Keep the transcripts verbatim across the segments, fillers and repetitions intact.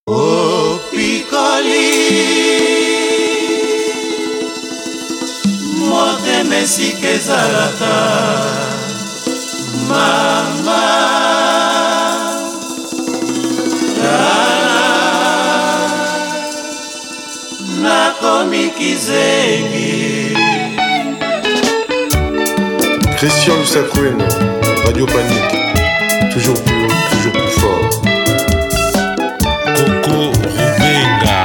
O pikoli motema esika ezalaka mama nakomi kizengi. Christian Lusakweno, Radio Panique, toujours plus haut, toujours plus fort. Coco Rubenga.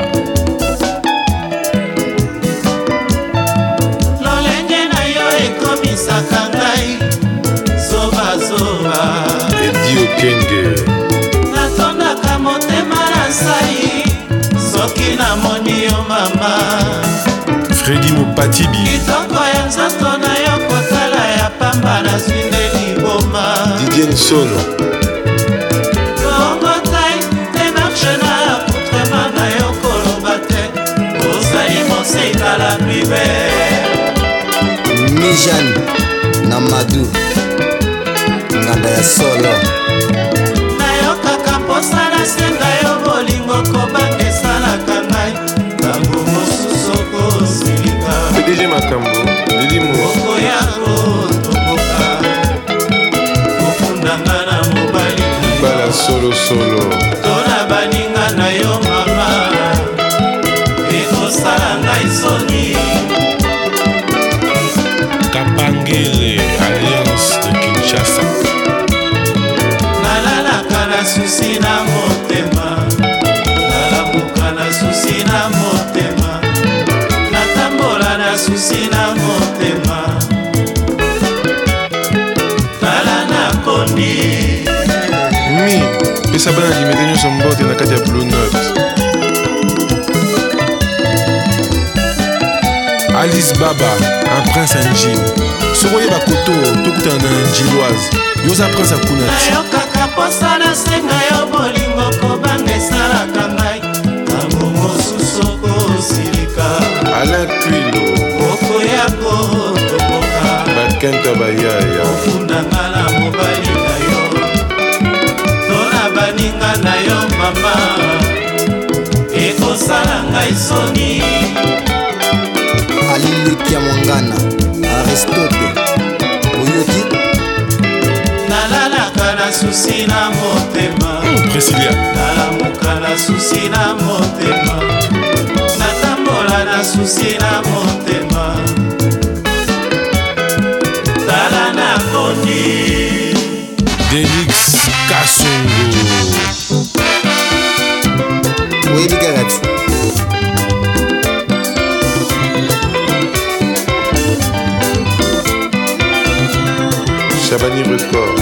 Lolenge na yo ekomisaka ngai zoba zoba. Eddie Okenge. Natondaka motema na sai soki namoni yo mama. Freddy Mopatibi. Kitoko ya nzoto na yo kotala ya pamba na zwinde liboma. Didier Nsono. Bongo tai démarche na poutrema na yo koloba te ozali mosika la prive. Mijane na Madu nganda ya solo nayokaka mposa nasenga yo bolingo kobanga esalaka ngai ntango mosusu kosilika P D G Makambo, Lili Mou. okoya kotoboka kofundanga na mobali Bala solo solo. tona baninga na yo mama ekosala ngai soni. Kapangele, Alliance de Kinshasa. nalalaka na susi na motema nalamuka na susi na motema natambola na susi na motema tala nakondi Mi, pesa bana limete nyonso mbote na kati ya Blue Note. Alice Baba, un prince Anjin. Soroye Bakoto, tokuta na Anjiloise. Yoza prince Akunati. nayokaka posa nasenga yo bolingo kobanga esalaka ngai ntango mosusu kosilika Alain Kwilo, okoya kotoboka Bakenta Bayaya. ofundanga na mobali na yo tona baninga na yo mama ekosala ngai soni. Alilukia Mwangana Aristote Oyoki nalalaka na susi na motema Priscilla. nalamuka na susi na motema natambola na susi na motema tala nakondi Delix Kasongo. Oyebi Karati Chabani Record.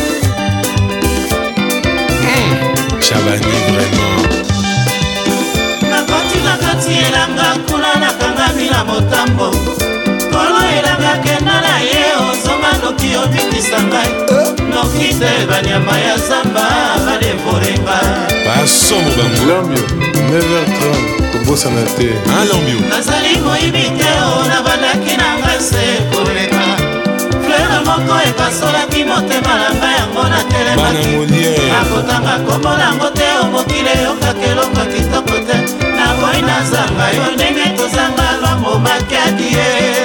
Chabani vraiment. nakoti na kati elanga kuna nakangami na motambo kolo elanga kenda na ye ozonga noki obikisa ngai noki te banyama ya zamba badevorenga Basomo bango. Lambio, neuf heures trente, kobosana te. Un lambio. nazali moyibi te o nabandaki na ngai se koleka fleur moko epasolaki motema na ngai yango Bana natelemaki Molière. nakotanga kombo nango te omokili eyokaka eloko kitoko te naboyi nazanga yo ndenge tozanga lwango makiadi ye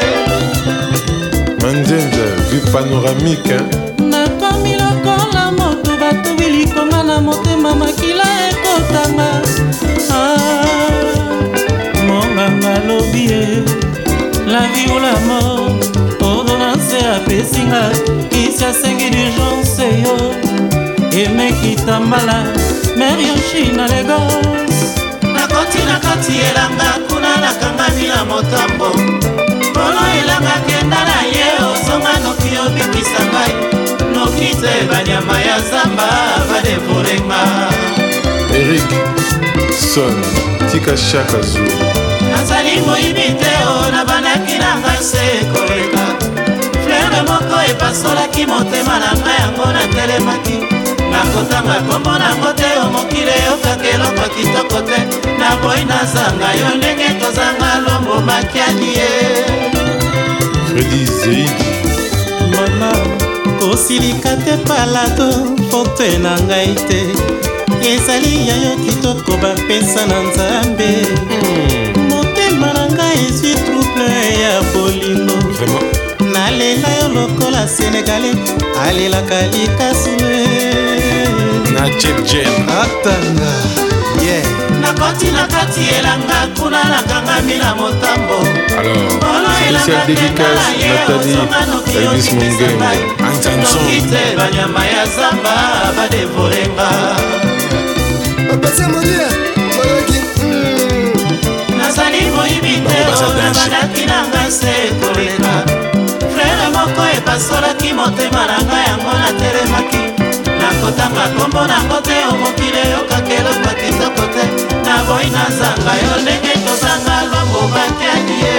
Manzenza, vue panoramique. Hein? nakomi lokola moto batubi likonga na motema makila ekotanga. Ah, monganga lobi ye la vie ou la mort ordonnance apesinga kisi asengi d'urgence yo emekitambala mer yoshi na Lagos. nakoti na kati elanga kuna nakangami na motambo polo elanga kenda na ye ozonga noki obikisa ngai noki te banyama ya zamba badevorenga Eric, Son, Tika Chaka Zou. nazali moyibi te o nabandaki na ngai se koleka fleur moko epasolaki motema na ngai yango natelemaki nakotanga kombo nango te omokili eyokaka eloko kitoko te naboyi nazanga yo ndenge tozanga lombo makiadi ye Freddy Zeidi. mama kosilika te palado foto na ngai te ezali ya yo kitoko pesa na nzambe motema na ngai ezwi trouble ya bolingo nalela yo lokola sénégalais alelaka likasu na jebjen atanga ye nakoti na kati elanga kuna nakangami na motambo spécial dédicace Nathalie Elvis Mungengo Antanson banyama ya zamba badevorenga bapesa molia oyoki nazali moyibi te na bandaki na nga se koleka frere moko epasolaki motema na ngai yango natelemaki nakotanga kombo nango te omokili eyokaka eloko kitoko te naboyi nazanga yo ndenge tozanga lombo batiani ye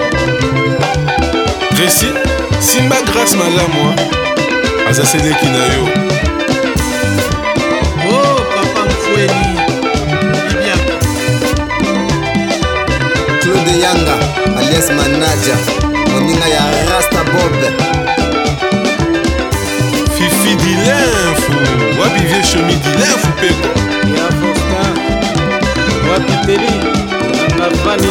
Resi Simba Grace Malamwa azaseleki na yo oh papa mfweni Bibian Claude Yanga alias Manaja moninga ya Rasta Bob Fifi Dilinfu wapi vie chomi Dilinfu peko ya Faustin wapi Teli na Fani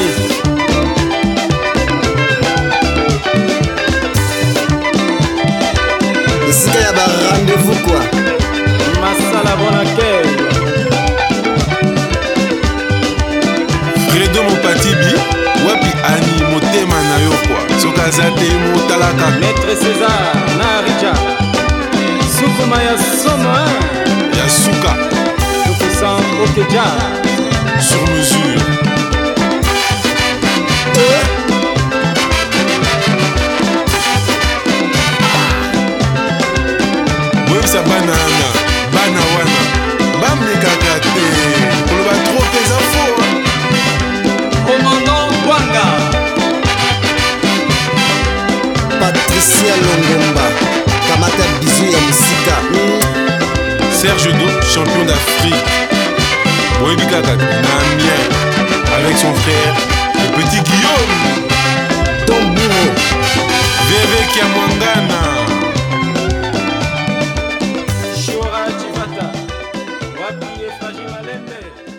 esika ya ba rendez-vous quoi masala bonake Fredo Mopatibi wapi ani motema na yo kwa soki aza te motalaka Maître César na Richard sukuma ya somo ya suka tukusan okeja sur mesure boyebisa bana wana bana wana bamekaka te koloba tro peza fo commandant Gwanga Patricia Longomba kamata bizu ya musika Serge Do champion d'Afrique boyebi kaka na Amiens avec son frère le petit Guillaume Tomburo Veve Kiamwangana Shora Chivata wapi Efraji Malembe